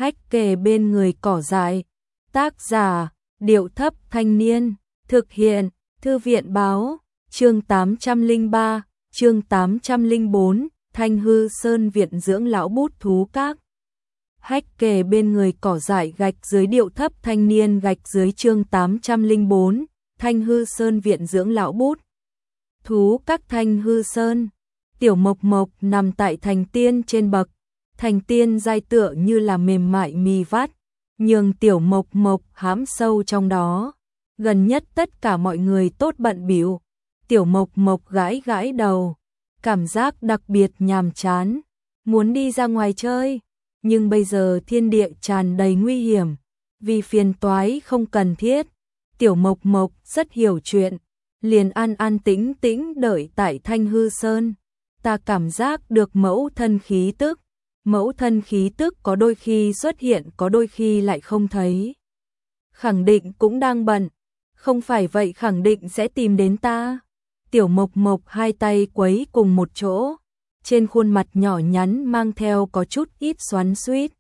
Hách kề bên người cỏ dại. Tác giả, Điệu Thấp Thanh Niên. Thực hiện, Thư viện Báo. Chương 803, chương 804, Thanh Hư Sơn Viện Dưỡng Lão Bút Thú Các. Hách kề bên người cỏ dại gạch dưới Điệu Thấp Thanh Niên gạch dưới chương 804, Thanh Hư Sơn Viện Dưỡng Lão Bút Thú Các. Thanh Hư Sơn. Tiểu Mộc Mộc nằm tại thành tiên trên bậc. Thành tiên giai tựa như là mềm mại mì vắt, nhường Tiểu Mộc Mộc hãm sâu trong đó. Gần nhất tất cả mọi người tốt bận bịu. Tiểu Mộc Mộc gãi gãi đầu, cảm giác đặc biệt nhàm chán, muốn đi ra ngoài chơi, nhưng bây giờ thiên địa tràn đầy nguy hiểm, vì phiền toái không cần thiết. Tiểu Mộc Mộc rất hiểu chuyện, liền an an tĩnh tĩnh đợi tại Thanh Hư Sơn. Ta cảm giác được mẫu thân khí tức. Mẫu thân khí tức có đôi khi xuất hiện, có đôi khi lại không thấy. Khẳng định cũng đang bận. Không phải vậy khẳng định sẽ tìm đến ta. Tiểu Mộc Mộc hai tay quấy cùng một chỗ, trên khuôn mặt nhỏ nhắn mang theo có chút ít xoắn xuýt.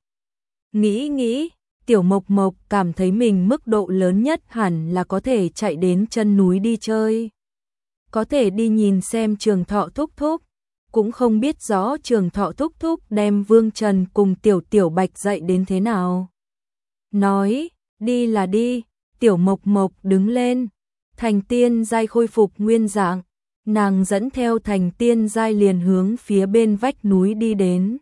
Nghĩ, Tiểu Mộc Mộc cảm thấy mình mức độ lớn nhất hẳn là có thể chạy đến chân núi đi chơi. Có thể đi nhìn xem Trường Thọ thúc thúc. Cũng không biết rõ Trường Thọ thúc thúc đem Vương Trần cùng Tiểu Bạch dạy đến thế nào. Nói, đi là đi. Tiểu Mộc Mộc đứng lên. Thành tiên giai khôi phục nguyên dạng. Nàng dẫn theo thành tiên giai liền hướng phía bên vách núi đi đến.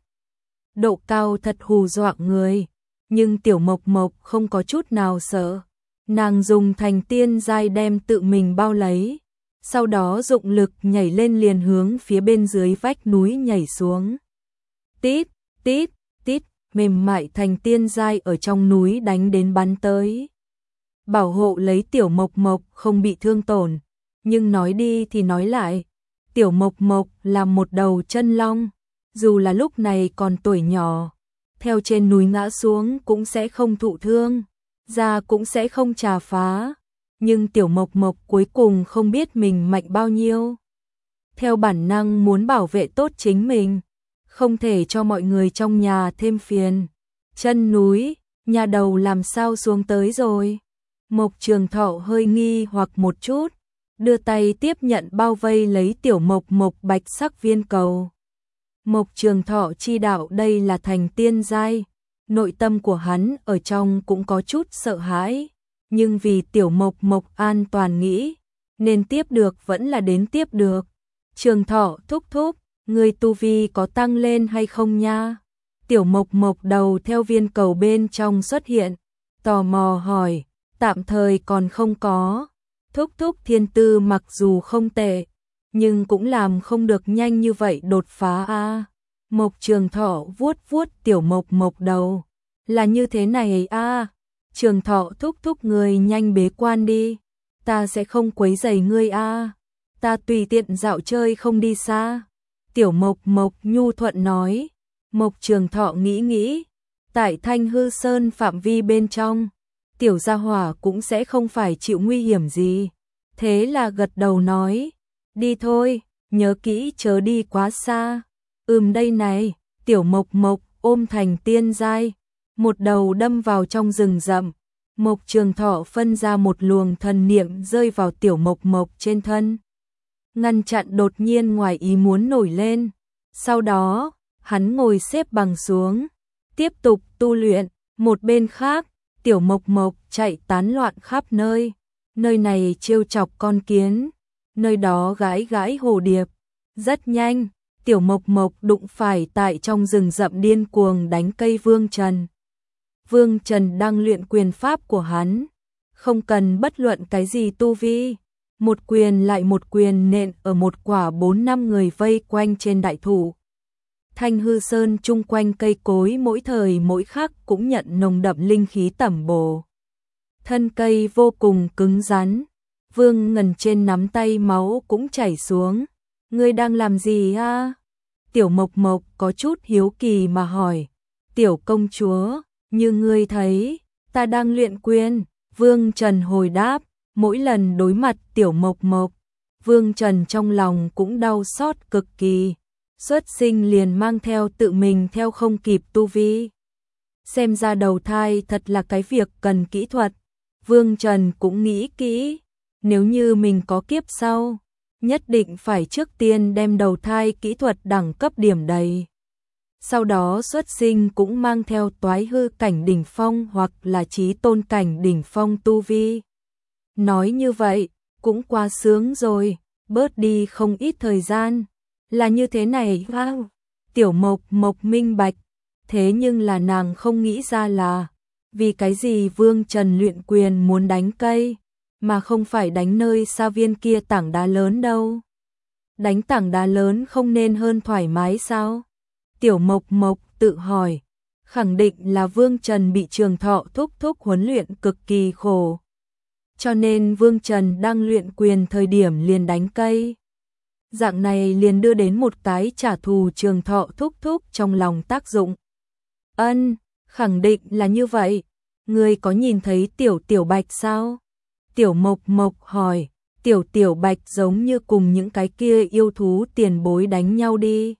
Độ cao thật hù dọa người. Nhưng Tiểu Mộc Mộc không có chút nào sợ. Nàng dùng thành tiên giai đem tự mình bao lấy. Sau đó dụng lực nhảy lên liền hướng phía bên dưới vách núi nhảy xuống. Tít, tít, tít, mềm mại thành tiên giai ở trong núi đánh đến bắn tới. Bảo hộ lấy Tiểu Mộc Mộc không bị thương tổn. Nhưng nói đi thì nói lại, Tiểu Mộc Mộc là một đầu chân long. Dù là lúc này còn tuổi nhỏ, theo trên núi ngã xuống cũng sẽ không thụ thương, da cũng sẽ không chà phá. Nhưng Tiểu Mộc Mộc cuối cùng không biết mình mạnh bao nhiêu. Theo bản năng muốn bảo vệ tốt chính mình, không thể cho mọi người trong nhà thêm phiền. Chân núi, nhà đầu làm sao xuống tới rồi? Mộc Trường Thọ hơi nghi hoặc một chút, đưa tay tiếp nhận bao vây lấy Tiểu Mộc Mộc bạch sắc viên cầu. Mộc Trường Thọ chi đạo đây là thành tiên giai, nội tâm của hắn ở trong cũng có chút sợ hãi. Nhưng vì Tiểu Mộc Mộc an toàn nghĩ, nên tiếp được vẫn là đến tiếp được. Trường Thọ thúc thúc, người tu vi có tăng lên hay không nha? Tiểu Mộc Mộc đầu theo viên cầu bên trong xuất hiện, tò mò hỏi, tạm thời còn không có. Thúc thúc thiên tư mặc dù không tệ, nhưng cũng làm không được nhanh như vậy đột phá a. Mộc Trường Thọ vuốt vuốt Tiểu Mộc Mộc đầu, là như thế này a. Trường Thọ thúc thúc người nhanh bế quan đi, ta sẽ không quấy rầy ngươi a, ta tùy tiện dạo chơi không đi xa. Tiểu Mộc Mộc nhu thuận nói. Mộc Trường Thọ nghĩ, tại Thanh Hư Sơn phạm vi bên trong, tiểu gia hỏa cũng sẽ không phải chịu nguy hiểm gì. Thế là gật đầu nói, đi thôi, nhớ kỹ chớ đi quá xa. Đây này. Tiểu Mộc Mộc ôm thành tiên giai, một đầu đâm vào trong rừng rậm. Mộc Trường Thọ phân ra một luồng thần niệm rơi vào Tiểu Mộc Mộc trên thân, ngăn chặn đột nhiên ngoài ý muốn nổi lên. Sau đó, hắn ngồi xếp bằng xuống, tiếp tục tu luyện. Một bên khác, Tiểu Mộc Mộc chạy tán loạn khắp nơi. Nơi này trêu chọc con kiến, nơi đó gãi gãi hồ điệp. Rất nhanh, Tiểu Mộc Mộc đụng phải tại trong rừng rậm điên cuồng đánh cây Vương Trần. Vương Trần đang luyện quyền pháp của hắn, không cần bất luận cái gì tu vi, một quyền lại một quyền nện ở một quả 4-5 người vây quanh trên đại thụ. Thanh Hư Sơn chung quanh cây cối mỗi thời mỗi khắc cũng nhận nồng đậm linh khí tẩm bổ. Thân cây vô cùng cứng rắn, Vương Ngần trên nắm tay máu cũng chảy xuống. Ngươi đang làm gì a? Tiểu Mộc Mộc có chút hiếu kỳ mà hỏi. Tiểu công chúa, như ngươi thấy, ta đang luyện quyền. Vương Trần hồi đáp. Mỗi lần đối mặt Tiểu Mộc Mộc, Vương Trần trong lòng cũng đau xót cực kỳ. Xuất sinh liền mang theo tự mình theo không kịp tu vi. Xem ra đầu thai thật là cái việc cần kỹ thuật. Vương Trần cũng nghĩ kỹ, nếu như mình có kiếp sau, nhất định phải trước tiên đem đầu thai kỹ thuật đẳng cấp điểm đầy. Sau đó xuất sinh cũng mang theo toái hư cảnh đỉnh phong hoặc là chí tôn cảnh đỉnh phong tu vi. Nói như vậy, cũng quá sướng rồi, bớt đi không ít thời gian. Là như thế này, wow. Tiểu Mộc Mộc minh bạch, thế nhưng là nàng không nghĩ ra là vì cái gì Vương Trần luyện quyền muốn đánh cây, mà không phải đánh nơi xa viên kia tảng đá lớn đâu. Đánh tảng đá lớn không nên hơn thoải mái sao? Tiểu Mộc Mộc tự hỏi, khẳng định là Vương Trần bị Trường Thọ thúc thúc huấn luyện cực kỳ khổ. Cho nên Vương Trần đang luyện quyền thời điểm liền đánh cây. Dạng này liền đưa đến một cái trả thù Trường Thọ thúc thúc trong lòng tác dụng. Ân, khẳng định là như vậy. Ngươi có nhìn thấy Tiểu Bạch sao? Tiểu Mộc Mộc hỏi, Tiểu Bạch giống như cùng những cái kia yêu thú tiền bối đánh nhau đi.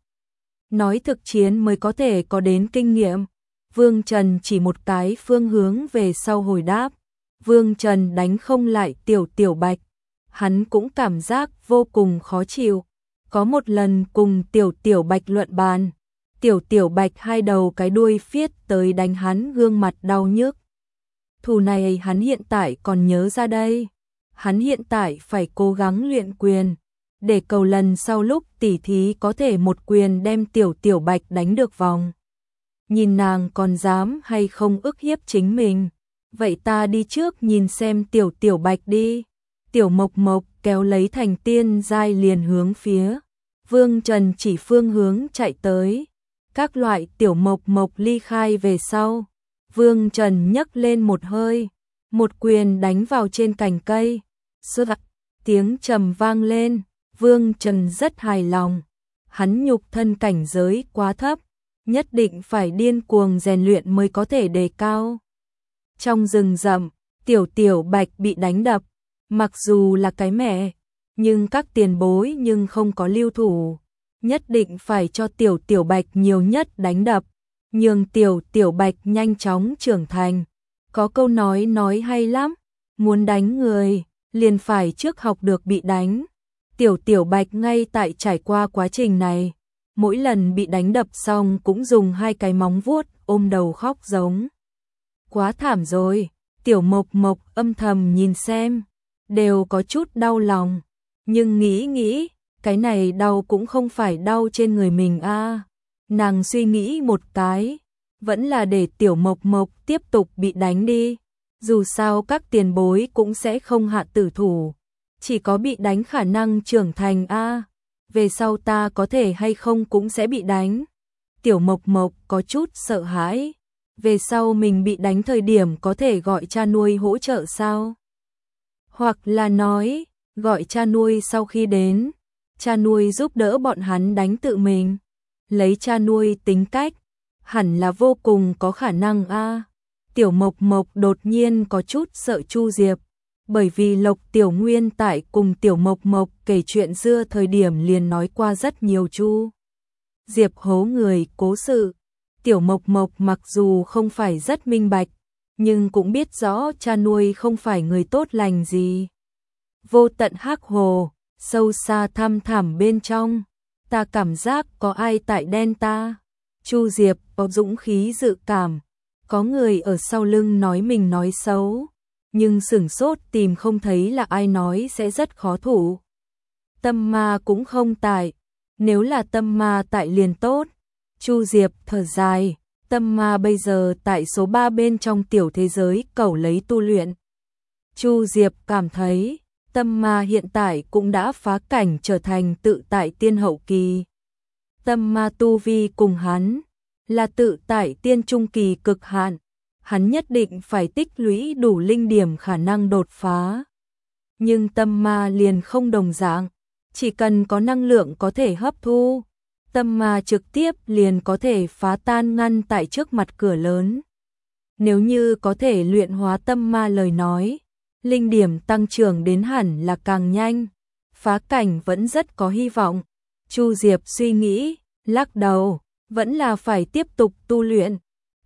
Nói thực chiến mới có thể có đến kinh nghiệm. Vương Trần chỉ một cái phương hướng về sau hồi đáp. Vương Trần đánh không lại Tiểu Bạch. Hắn cũng cảm giác vô cùng khó chịu. Có một lần cùng Tiểu Bạch luận bàn. Tiểu Bạch hai đầu cái đuôi phiết tới đánh hắn gương mặt đau nhức. Thù này hắn hiện tại còn nhớ ra đây. Hắn hiện tại phải cố gắng luyện quyền, để cầu lần sau lúc tỉ thí có thể một quyền đem Tiểu Bạch đánh được vòng. Nhìn nàng còn dám hay không ức hiếp chính mình. Vậy ta đi trước nhìn xem Tiểu Bạch đi. Tiểu Mộc Mộc kéo lấy thành tiên giai liền hướng phía Vương Trần chỉ phương hướng chạy tới. Các loại Tiểu Mộc Mộc ly khai về sau. Vương Trần nhấc lên một hơi, một quyền đánh vào trên cành cây. Xoạc, tiếng trầm vang lên, Vương Trần rất hài lòng. Hắn nhục thân cảnh giới quá thấp, nhất định phải điên cuồng rèn luyện mới có thể đề cao. Trong rừng rậm, Tiểu Bạch bị đánh đập, mặc dù là cái mẹ, nhưng các tiền bối nhưng không có lưu thủ. Nhất định phải cho Tiểu Bạch nhiều nhất đánh đập, nhường Tiểu Bạch nhanh chóng trưởng thành. Có câu nói hay lắm, muốn đánh người, liền phải trước học được bị đánh. Tiểu Bạch ngay tại trải qua quá trình này, mỗi lần bị đánh đập xong cũng dùng hai cái móng vuốt ôm đầu khóc giống. Quá thảm rồi, Tiểu Mộc Mộc âm thầm nhìn xem, đều có chút đau lòng, nhưng nghĩ, cái này đau cũng không phải đau trên người mình a. Nàng suy nghĩ một cái, vẫn là để Tiểu Mộc Mộc tiếp tục bị đánh đi. Dù sao các tiền bối cũng sẽ không hạ tử thủ, chỉ có bị đánh khả năng trưởng thành a. Về sau ta có thể hay không cũng sẽ bị đánh. Tiểu Mộc Mộc có chút sợ hãi. Về sau mình bị đánh thời điểm có thể gọi cha nuôi hỗ trợ sao? Hoặc là nói, gọi cha nuôi sau khi đến, cha nuôi giúp đỡ bọn hắn đánh tự mình. Lấy cha nuôi tính cách, hẳn là vô cùng có khả năng a. Tiểu Mộc Mộc đột nhiên có chút sợ Chu Diệp, bởi vì Lộc Tiểu Nguyên tại cùng Tiểu Mộc Mộc kể chuyện xưa thời điểm liền nói qua rất nhiều Chu Diệp hố người cố sự. Tiểu Mộc Mộc mặc dù không phải rất minh bạch, nhưng cũng biết rõ cha nuôi không phải người tốt lành gì. Vô tận hắc hồ, sâu xa thăm thẳm bên trong, ta cảm giác có ai tại đen ta. Chu Diệp có dũng khí dự cảm, có người ở sau lưng nói mình nói xấu, nhưng sửng sốt tìm không thấy là ai nói sẽ rất khó thủ. Tâm ma cũng không tại, nếu là tâm ma tại liền tốt. Chu Diệp thở dài, tâm ma bây giờ tại số 3 bên trong tiểu thế giới cẩu lấy tu luyện. Chu Diệp cảm thấy, tâm ma hiện tại cũng đã phá cảnh trở thành tự tại tiên hậu kỳ. Tâm ma tu vi cùng hắn, là tự tại tiên trung kỳ cực hạn. Hắn nhất định phải tích lũy đủ linh điểm khả năng đột phá. Nhưng tâm ma liền không đồng dạng, chỉ cần có năng lượng có thể hấp thu, tâm ma trực tiếp liền có thể phá tan ngăn tại trước mặt cửa lớn. Nếu như có thể luyện hóa tâm ma lời nói, linh điểm tăng trưởng đến hẳn là càng nhanh, phá cảnh vẫn rất có hy vọng. Chu Diệp suy nghĩ, lắc đầu, vẫn là phải tiếp tục tu luyện.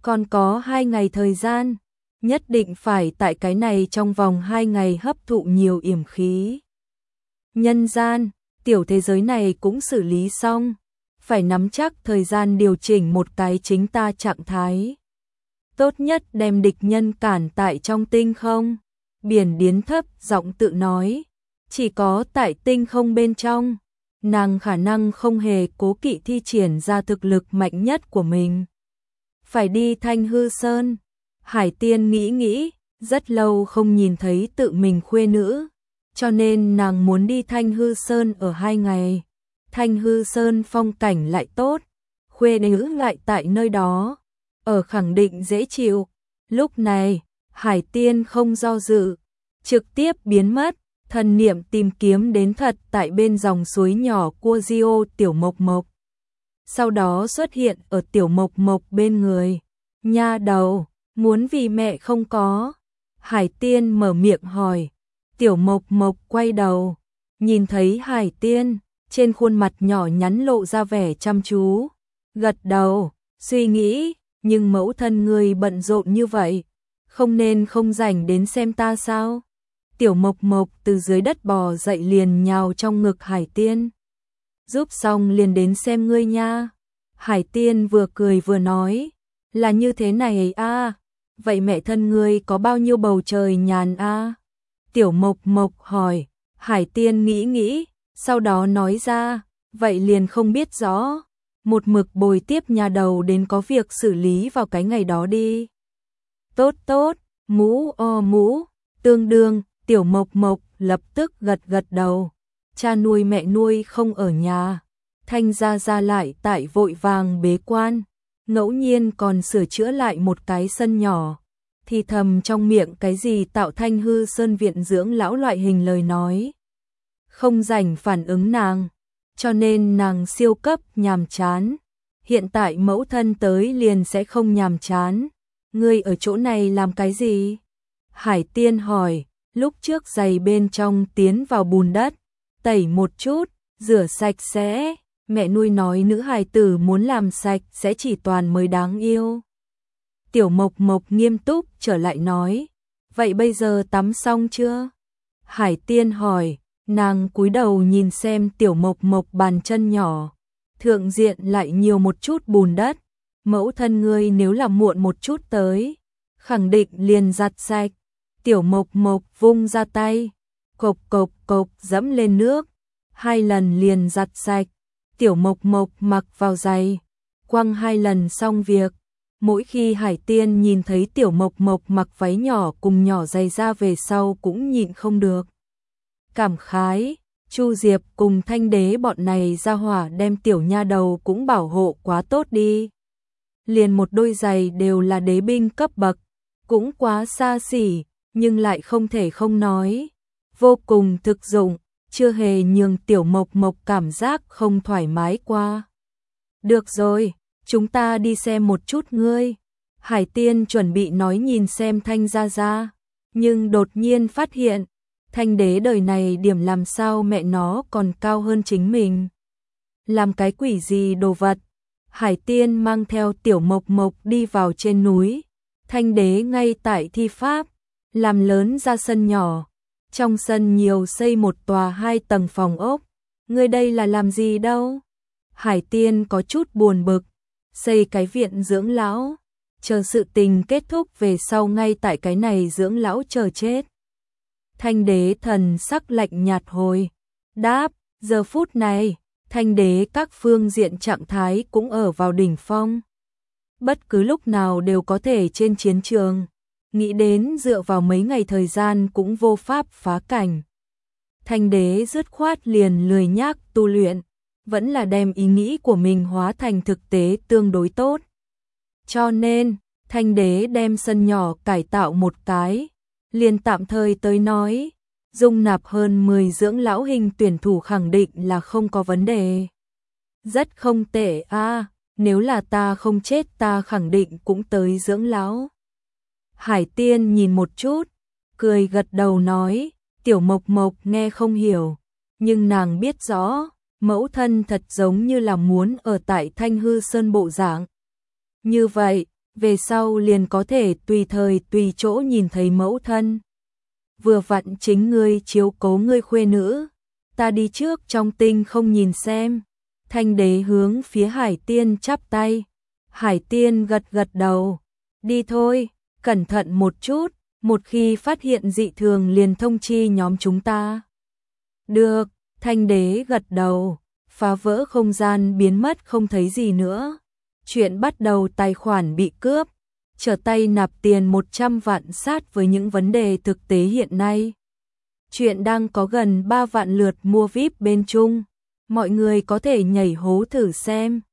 Còn có 2 ngày thời gian, nhất định phải tại cái này trong vòng 2 ngày hấp thụ nhiều yểm khí. Nhân gian, tiểu thế giới này cũng xử lý xong, phải nắm chắc thời gian điều chỉnh một cái chính ta trạng thái. Tốt nhất đem địch nhân cản tại trong tinh không. Biển Điến thấp giọng tự nói, chỉ có tại tinh không bên trong, nàng khả năng không hề cố kỵ thi triển ra thực lực mạnh nhất của mình. Phải đi Thanh Hư Sơn. Hải Tiên nghĩ, rất lâu không nhìn thấy tự mình khuê nữ, cho nên nàng muốn đi Thanh Hư Sơn ở 2 ngày. Thanh Hư Sơn phong cảnh lại tốt, khuê nữ lại tại nơi đó, ở khẳng định dễ chịu. Lúc này, Hải Tiên không do dự, trực tiếp biến mất, thần niệm tìm kiếm đến thật tại bên dòng suối nhỏ Cua Diêu Tiểu Mộc Mộc. Sau đó xuất hiện ở Tiểu Mộc Mộc bên người. Nha đầu, muốn vì mẹ không có? Hải Tiên mở miệng hỏi. Tiểu Mộc Mộc quay đầu, nhìn thấy Hải Tiên, trên khuôn mặt nhỏ nhắn lộ ra vẻ chăm chú, gật đầu, suy nghĩ, nhưng mẫu thân người bận rộn như vậy, không nên không rảnh đến xem ta sao? Tiểu Mộc Mộc từ dưới đất bò dậy liền nhào trong ngực Hải Tiên. Giúp xong liền đến xem ngươi nha. Hải Tiên vừa cười vừa nói, là như thế này à, vậy mẹ thân ngươi có bao nhiêu bầu trời nhàn à? Tiểu Mộc Mộc hỏi. Hải Tiên nghĩ, sau đó nói ra, vậy liền không biết rõ, một mực bồi tiếp nhà đầu đến có việc xử lý vào cái ngày đó đi. Tốt, mũ, tương đương. Tiểu Mộc Mộc lập tức gật đầu. Cha nuôi mẹ nuôi không ở nhà, Thanh gia gia lại tại vội vàng bế quan, ngẫu nhiên còn sửa chữa lại một cái sân nhỏ, thì thầm trong miệng cái gì tạo Thanh Hư Sơn viện dưỡng lão loại hình lời nói. Không rảnh phản ứng nàng, cho nên nàng siêu cấp nhàm chán. Hiện tại mẫu thân tới liền sẽ không nhàm chán. Ngươi ở chỗ này làm cái gì? Hải Tiên hỏi. Lúc trước giày bên trong tiến vào bùn đất, tẩy một chút, rửa sạch sẽ. Mẹ nuôi nói nữ hài tử muốn làm sạch sẽ chỉ toàn mới đáng yêu. Tiểu Mộc Mộc nghiêm túc trở lại nói, vậy bây giờ tắm xong chưa? Hải Tiên hỏi, nàng cúi đầu nhìn xem Tiểu Mộc Mộc bàn chân nhỏ, thượng diện lại nhiều một chút bùn đất. Mẫu thân ngươi nếu là muộn một chút tới, khẳng định liền giặt sạch. Tiểu Mộc Mộc vung ra tay, cộc dẫm lên nước, 2 lần liền giặt sạch. Tiểu Mộc Mộc mặc vào giày, quăng 2 lần xong việc. Mỗi khi Hải Tiên nhìn thấy Tiểu Mộc Mộc mặc váy nhỏ cùng nhỏ giày ra về sau cũng nhịn không được. Cảm khái, Chu Diệp cùng Thanh Đế bọn này ra hỏa đem tiểu nha đầu cũng bảo hộ quá tốt đi. Liền một đôi giày đều là đế binh cấp bậc, cũng quá xa xỉ, nhưng lại không thể không nói. Vô cùng thực dụng, chưa hề nhường Tiểu Mộc Mộc cảm giác không thoải mái qua. Được rồi, chúng ta đi xem một chút ngươi. Hải Tiên chuẩn bị nói nhìn xem Thanh gia gia, nhưng đột nhiên phát hiện, Thanh Đế đời này điểm làm sao mẹ nó còn cao hơn chính mình. Làm cái quỷ gì đồ vật. Hải Tiên mang theo Tiểu Mộc Mộc đi vào trên núi. Thanh Đế ngay tại thi pháp, làm lớn ra sân nhỏ. Trong sân nhiều xây một tòa 2 tầng phòng ốc. Ngươi đây là làm gì đâu? Hải Tiên có chút buồn bực. Xây cái viện dưỡng lão, chờ sự tình kết thúc về sau ngay tại cái này dưỡng lão chờ chết. Thanh Đế thần sắc lạnh nhạt hồi đáp, giờ phút này, Thanh Đế các phương diện trạng thái cũng ở vào đỉnh phong. Bất cứ lúc nào đều có thể trên chiến trường, nghĩ đến dựa vào mấy ngày thời gian cũng vô pháp phá cảnh. Thanh Đế dứt khoát liền lười nhác tu luyện, vẫn là đem ý nghĩ của mình hóa thành thực tế tương đối tốt. Cho nên, Thanh Đế đem sân nhỏ cải tạo một cái, liền tạm thời tới nói, dung nạp hơn 10 dưỡng lão hình tuyển thủ khẳng định là không có vấn đề. Rất không tệ a, nếu là ta không chết ta khẳng định cũng tới dưỡng lão. Hải Tiên nhìn một chút, cười gật đầu nói, Tiểu Mộc Mộc nghe không hiểu, nhưng nàng biết rõ, mẫu thân thật giống như là muốn ở tại Thanh Hư Sơn bộ dạng. Như vậy, về sau liền có thể tùy thời tùy chỗ nhìn thấy mẫu thân. Vừa vặn chính ngươi chiếu cố ngươi khuê nữ, ta đi trước trong tinh không nhìn xem. Thanh đế hướng phía Hải Tiên chắp tay. Hải Tiên gật gật đầu. Đi thôi, cẩn thận một chút, một khi phát hiện dị thường liền thông chi nhóm chúng ta. Được, Thanh đế gật đầu, phá vỡ không gian biến mất không thấy gì nữa. Chuyện bắt đầu tài khoản bị cướp, trở tay nạp tiền 100 vạn sát với những vấn đề thực tế hiện nay. Chuyện đang có gần 3 vạn lượt mua VIP bên Trung, mọi người có thể nhảy hố thử xem.